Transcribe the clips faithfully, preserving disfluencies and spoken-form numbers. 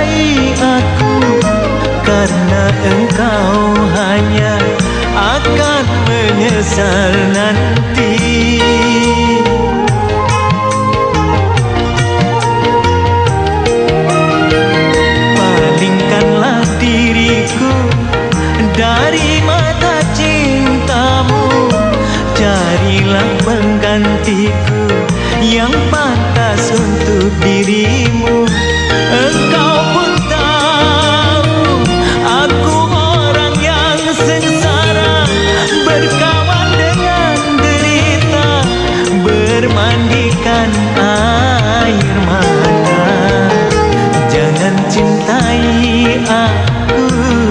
cintai aku, karena engkau hanya akan menyesal nanti. Palingkanlah diriku dari mata cintamu, carilah penggantiku yang pantas untuk dirimu. Engkau pun tahu aku orang yang sengsara, berkawan dengan derita, bermandikan air mata. Jangan cintai aku.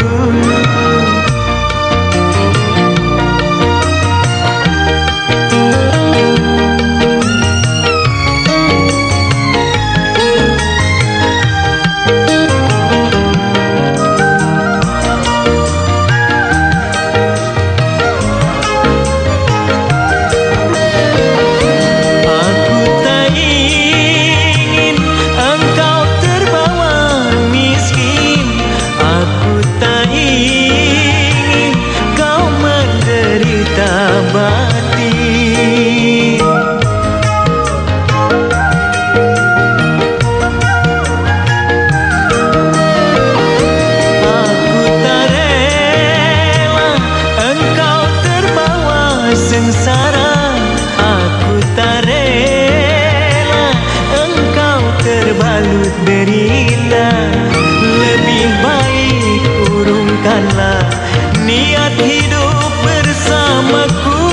Sengsara, aku tak rela engkau terbalut derita. Lebih baik urungkanlah niat hidup bersamaku.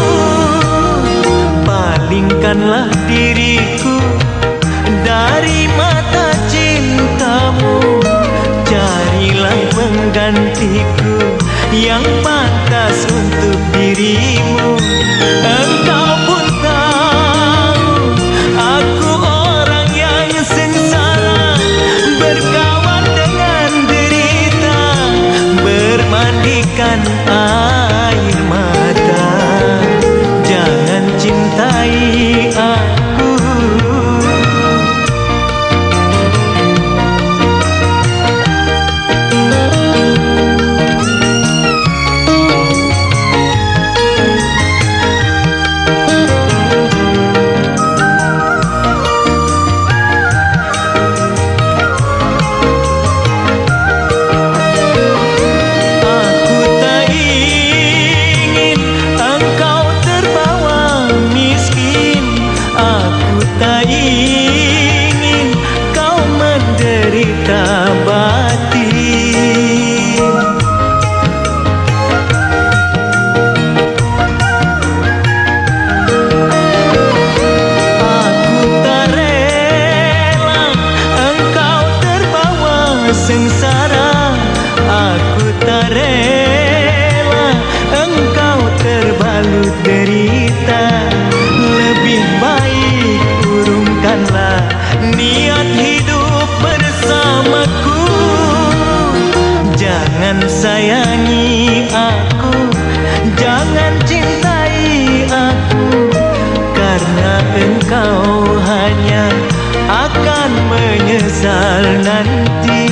Palingkanlah diriku dari mata cintamu, carilah penggantiku yang pantas untuk dirimu. Engkau pun tahu aku orang yang sengsara, berkawan dengan derita, bermandikan air mata. Jangan cintai aku. Tak ingin kau menderita batin. Aku tak rela engkau terbawa sengsara, aku tak rela engkau terbalut derita. Lebih baik urungkanlah niat hidup bersamaku. Jangan sayangi aku, jangan cintai aku, karena engkau hanya akan menyesal nanti.